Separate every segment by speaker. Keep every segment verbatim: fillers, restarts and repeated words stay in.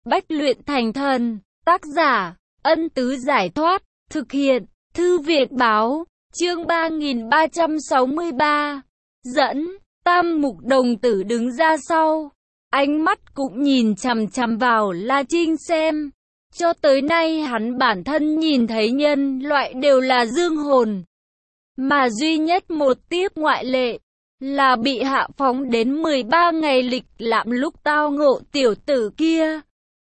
Speaker 1: Bách luyện thành thần. Tác giả, Ân Tứ Giải Thoát. Thực hiện, Thư viện Báo. Chương ba nghìn ba trăm sáu mươi ba. Dẫn, Tam Mục Đồng Tử đứng ra sau. Ánh mắt cũng nhìn chằm chằm vào La Trinh xem. Cho tới nay hắn bản thân nhìn thấy nhân loại đều là dương hồn. Mà duy nhất một tiếp ngoại lệ là bị hạ phóng đến mười ba ngày lịch lãm lúc tao ngộ tiểu tử kia.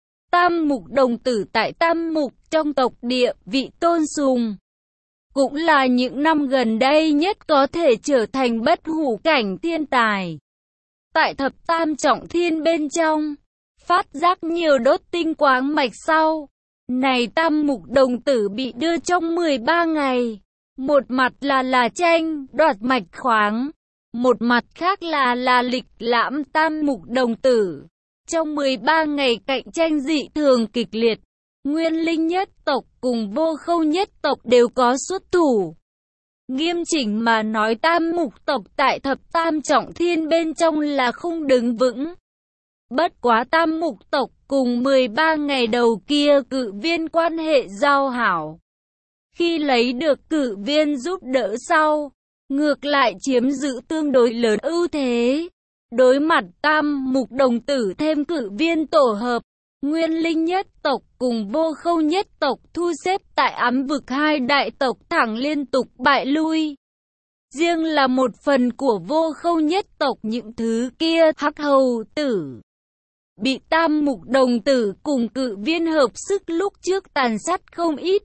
Speaker 1: Tam Mục Đồng Tử tại Tam Mục trong tộc địa vị tôn sùng. Cũng là những năm gần đây nhất có thể trở thành bất hủ cảnh thiên tài. Tại thập tam trọng thiên bên trong, phát giác nhiều đốt tinh quáng mạch sau. Này Tam Mục Đồng Tử bị đưa trong mười ba ngày. Một mặt là là tranh, đoạt mạch khoáng. Một mặt khác là là lịch lãm Tam Mục Đồng Tử. Trong mười ba ngày cạnh tranh dị thường kịch liệt, Nguyên Linh nhất tộc cùng Vô Khâu nhất tộc đều có xuất thủ. Nghiêm chỉnh mà nói Tam Mục tộc tại thập tam trọng thiên bên trong là không đứng vững. Bất quá Tam Mục tộc cùng mười ba ngày đầu kia cự viên quan hệ giao hảo. Khi lấy được cự viên giúp đỡ sau, ngược lại chiếm giữ tương đối lớn ưu thế. Đối mặt Tam Mục Đồng Tử thêm cự viên tổ hợp, Nguyên Linh nhất tộc cùng Vô Khâu nhất tộc thu xếp tại ám vực hai đại tộc thẳng liên tục bại lui. Riêng là một phần của Vô Khâu nhất tộc những thứ kia hắc hầu tử bị Tam Mục Đồng Tử cùng cự viên hợp sức lúc trước tàn sát không ít.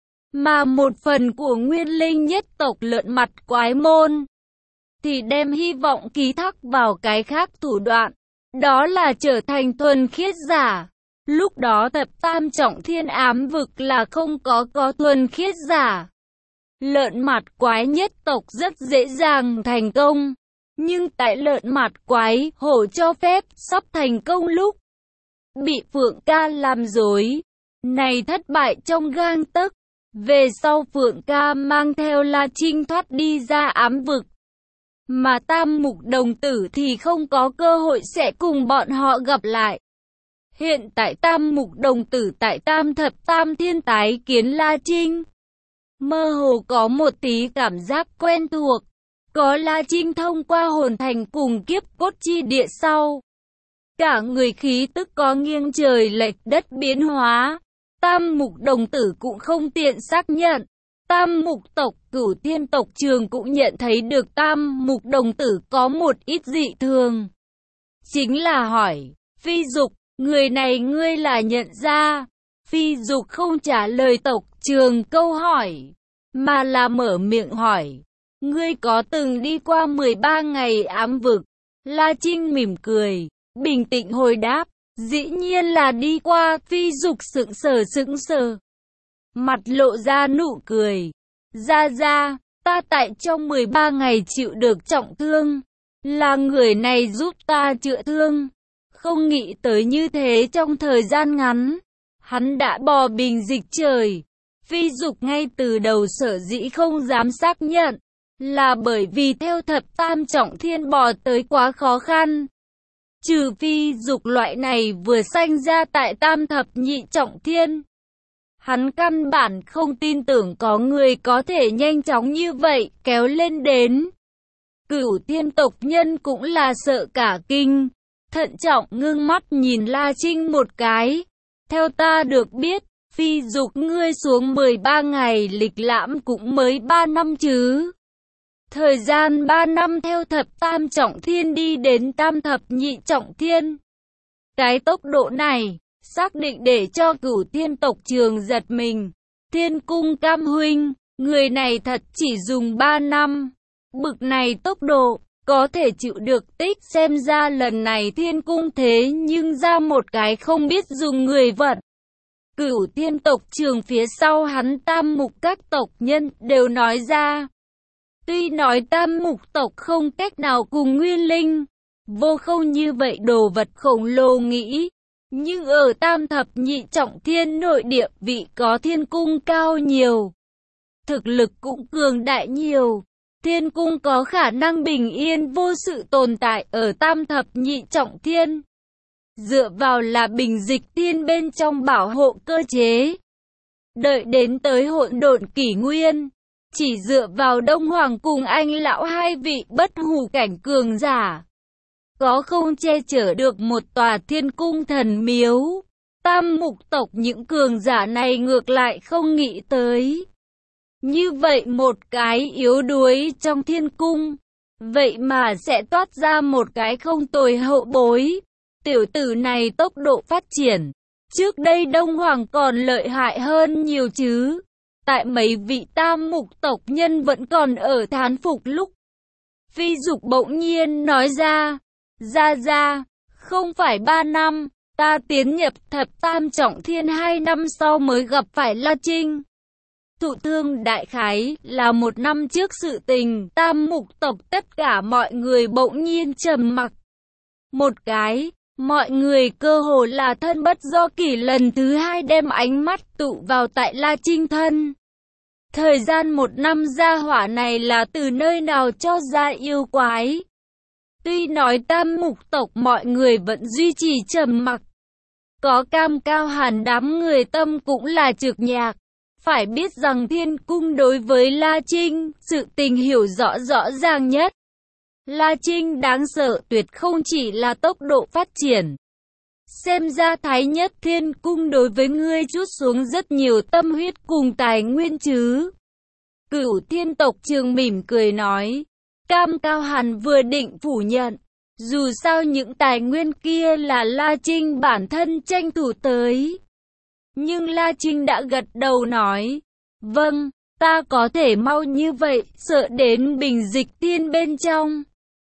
Speaker 1: Mà một phần của Nguyên Linh nhất tộc lợn mặt quái môn thì đem hy vọng ký thác vào cái khác thủ đoạn, đó là trở thành thuần khiết giả. Lúc đó thập tam trọng thiên ám vực là không có có thuần khiết giả. Lợn mặt quái nhất tộc rất dễ dàng thành công, nhưng tại lợn mặt quái hổ cho phép sắp thành công lúc bị Phượng Ca làm dối, này thất bại trong gang tấc. Về sau Phượng Ca mang theo La Trinh thoát đi ra ám vực, mà Tam Mục Đồng Tử thì không có cơ hội sẽ cùng bọn họ gặp lại. Hiện tại Tam Mục Đồng Tử tại Tam Thập Tam Thiên tái kiến La Trinh, mơ hồ có một tí cảm giác quen thuộc. Có La Trinh thông qua hồn thành cùng kiếp cốt chi địa sau, cả người khí tức có nghiêng trời lệch đất biến hóa. Tam Mục Đồng Tử cũng không tiện xác nhận. Tam Mục tộc Cửu Thiên tộc trường cũng nhận thấy được Tam Mục Đồng Tử có một ít dị thường. Chính là hỏi, Phi Dục, người này ngươi là nhận ra? Phi Dục không trả lời tộc trường câu hỏi, mà là mở miệng hỏi, ngươi có từng đi qua mười ba ngày ám vực? La Trinh mỉm cười, bình tĩnh hồi đáp, dĩ nhiên là đi qua. Phi Dục sững sờ sững sờ, mặt lộ ra nụ cười. Ra ra, ta tại trong mười ba ngày chịu được trọng thương, là người này giúp ta chữa thương. Không nghĩ tới như thế trong thời gian ngắn, hắn đã bò bình dịch trời. Phi Dục ngay từ đầu sở dĩ không dám xác nhận, là bởi vì theo thập tam trọng thiên bò tới quá khó khăn. Trừ Phi Dục loại này vừa sanh ra tại tam thập nhị trọng thiên, hắn căn bản không tin tưởng có người có thể nhanh chóng như vậy kéo lên đến. Cửu Thiên tộc nhân cũng là sợ cả kinh, thận trọng ngưng mắt nhìn La Trinh một cái. Theo ta được biết, Phi Dục ngươi xuống mười ba ngày lịch lãm cũng mới ba năm chứ. Thời gian ba năm theo thập tam trọng thiên đi đến tam thập nhị trọng thiên. Cái tốc độ này, xác định để cho Cửu Thiên tộc trường giật mình. Thiên Cung Cam huynh, người này thật chỉ dùng ba năm. Bực này tốc độ, có thể chịu được tích. Xem ra lần này Thiên Cung thế nhưng ra một cái không biết dùng người vật. Cửu Thiên tộc trường phía sau hắn Tam Mục các tộc nhân đều nói ra. Tuy nói Tam Mục tộc không cách nào cùng Nguyên Linh, Vô Khâu như vậy đồ vật khổng lồ nghĩ, nhưng ở tam thập nhị trọng thiên nội địa vị có Thiên Cung cao nhiều, thực lực cũng cường đại nhiều. Thiên Cung có khả năng bình yên vô sự tồn tại ở tam thập nhị trọng thiên. dựa vào là bình dịch thiên bên trong bảo hộ cơ chế. Đợi đến tới hỗn độn kỷ nguyên, chỉ dựa vào Đông Hoàng cùng Anh lão hai vị bất hủ cảnh cường giả, có không che chở được một tòa thiên cung thần miếu. Tam mục tộc những cường giả này ngược lại không nghĩ tới. Như vậy một cái yếu đuối trong thiên cung, vậy mà sẽ toát ra một cái không tồi hậu bối. Tiểu tử này tốc độ phát triển, trước đây Đông Hoàng còn lợi hại hơn nhiều chứ. Tại mấy vị tam mục tộc nhân vẫn còn ở thán phục lúc Phi Dục bỗng nhiên nói ra, ra ra, không phải ba năm, ta tiến nhập thập tam trọng thiên hai năm sau mới gặp phải La Trinh. Thụ thương đại khái là một năm trước sự tình. Tam mục tộc tất cả mọi người bỗng nhiên trầm mặc. Một cái, mọi người cơ hồ là thân bất do kỷ lần thứ hai đem ánh mắt tụ vào tại La Trinh thân. Thời gian một năm gia hỏa này là từ nơi nào cho ra yêu quái. Tuy nói tam mục tộc mọi người vẫn duy trì trầm mặc. Có Cam Cao Hàn đám người tâm cũng là trực nhạc. Phải biết rằng thiên cung đối với La Trinh, sự tình hiểu rõ rõ ràng nhất. La Trinh đáng sợ tuyệt không chỉ là tốc độ phát triển. Xem ra Thái Nhất Thiên Cung đối với ngươi chút xuống rất nhiều tâm huyết cùng tài nguyên chứ. Cửu Thiên tộc Trường mỉm cười nói. Cam Cao Hàn vừa định phủ nhận. Dù sao những tài nguyên kia là La Trinh bản thân tranh thủ tới. Nhưng La Trinh đã gật đầu nói. Vâng, ta có thể mau như vậy, sợ đến bình dịch tiên bên trong.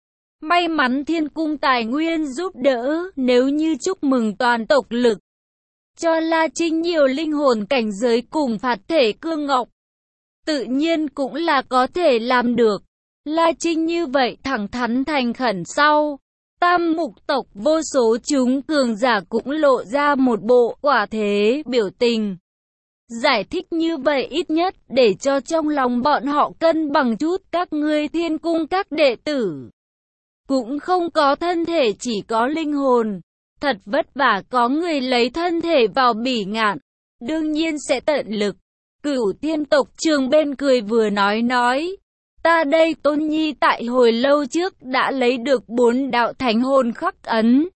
Speaker 1: May mắn thiên cung tài nguyên giúp đỡ, nếu như chúc mừng toàn tộc lực. Cho La Trinh nhiều linh hồn cảnh giới cùng phạt thể cương ngọc. Tự nhiên cũng là có thể làm được. La Trinh như vậy thẳng thắn thành khẩn sau. Tam mục tộc vô số chúng cường giả cũng lộ ra một bộ quả thế biểu tình. Giải thích như vậy ít nhất để cho trong lòng bọn họ cân bằng chút. Các ngươi thiên cung các đệ tử cũng không có thân thể, chỉ có linh hồn. Thật vất vả có người lấy thân thể vào bỉ ngạn, đương nhiên sẽ tận lực. Cửu Thiên tộc Trường bên cười vừa nói nói. Ta đây Tôn Nhi tại hồi lâu trước đã lấy được bốn đạo thánh hồn khắc ấn.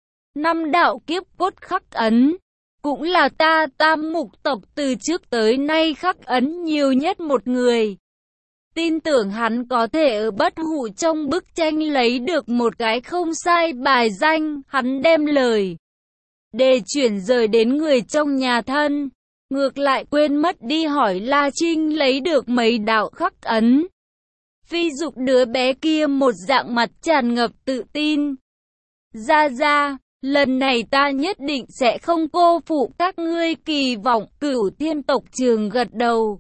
Speaker 1: Năm đạo kiếp cốt khắc ấn. Cũng là ta tam mục tộc từ trước tới nay khắc ấn nhiều nhất một người. Tin tưởng hắn có thể ở bất hủ trong bức tranh lấy được một cái không sai bài danh. Hắn đem lời để chuyển rời đến người trong nhà thân. Ngược lại quên mất đi hỏi La Trinh lấy được mấy đạo khắc ấn. Phi Dục đứa bé kia một dạng mặt tràn ngập tự tin. Ra ra, lần này ta nhất định sẽ không cô phụ các ngươi kỳ vọng. Cửu Thiên tộc Trường gật đầu.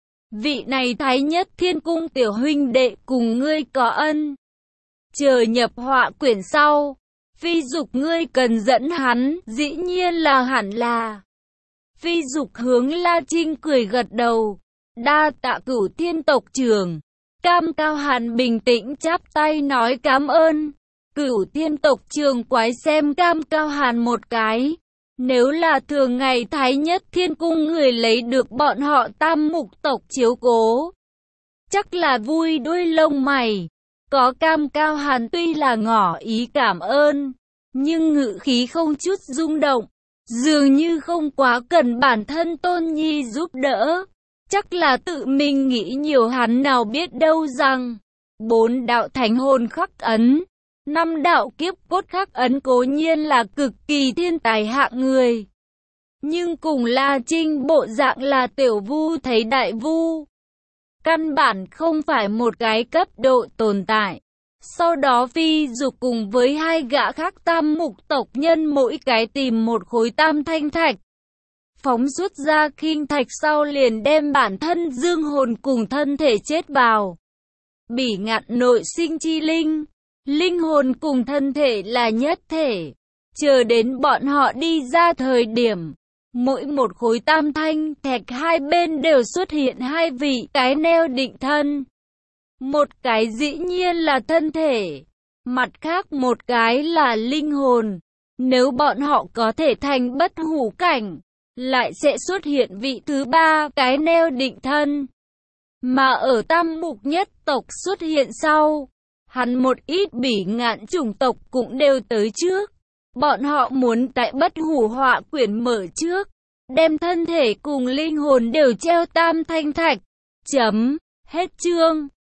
Speaker 1: Vị này Thái Nhất Thiên Cung tiểu huynh đệ cùng ngươi có ân. Chờ nhập họa quyển sau, Phi Dục ngươi cần dẫn hắn, dĩ nhiên là hẳn là. Phi Dục hướng La Trinh cười gật đầu. Đa tạ Cửu Thiên tộc Trường. Cam Cao Hàn bình tĩnh chắp tay nói cảm ơn. Cửu Thiên tộc Trường quái xem Cam Cao Hàn một cái. Nếu là thường ngày Thái Nhất Thiên Cung người lấy được bọn họ tam mục tộc chiếu cố, chắc là vui đuôi lông mày. Có Cam Cao Hàn tuy là ngỏ ý cảm ơn, nhưng ngự khí không chút rung động, dường như không quá cần bản thân Tôn Nhi giúp đỡ. Chắc là tự mình nghĩ nhiều, hắn nào biết đâu rằng bốn đạo thánh hồn khắc ấn, năm đạo kiếp cốt khắc ấn cố nhiên là cực kỳ thiên tài hạng người. Nhưng cùng La Trinh bộ dạng là tiểu vu thấy đại vu, căn bản không phải một cái cấp độ tồn tại. Sau đó Phi Dục cùng với hai gã khác tam mục tộc nhân mỗi cái tìm một khối tam thanh thạch. Phóng xuất ra khinh thạch sau liền đem bản thân dương hồn cùng thân thể chết vào bỉ ngạn nội sinh chi linh. Linh hồn cùng thân thể là nhất thể. Chờ đến bọn họ đi ra thời điểm, mỗi một khối tam thanh thạch hai bên đều xuất hiện hai vị cái neo định thân. Một cái dĩ nhiên là thân thể, mặt khác một cái là linh hồn. Nếu bọn họ có thể thành bất hủ cảnh, lại sẽ xuất hiện vị thứ ba, cái neo định thân. Mà ở tam mục nhất tộc xuất hiện sau, hẳn một ít bỉ ngạn chủng tộc cũng đều tới trước. Bọn họ muốn tại bất hủ họa quyển mở trước, đem thân thể cùng linh hồn đều treo tam thanh thạch. Chấm. Hết chương.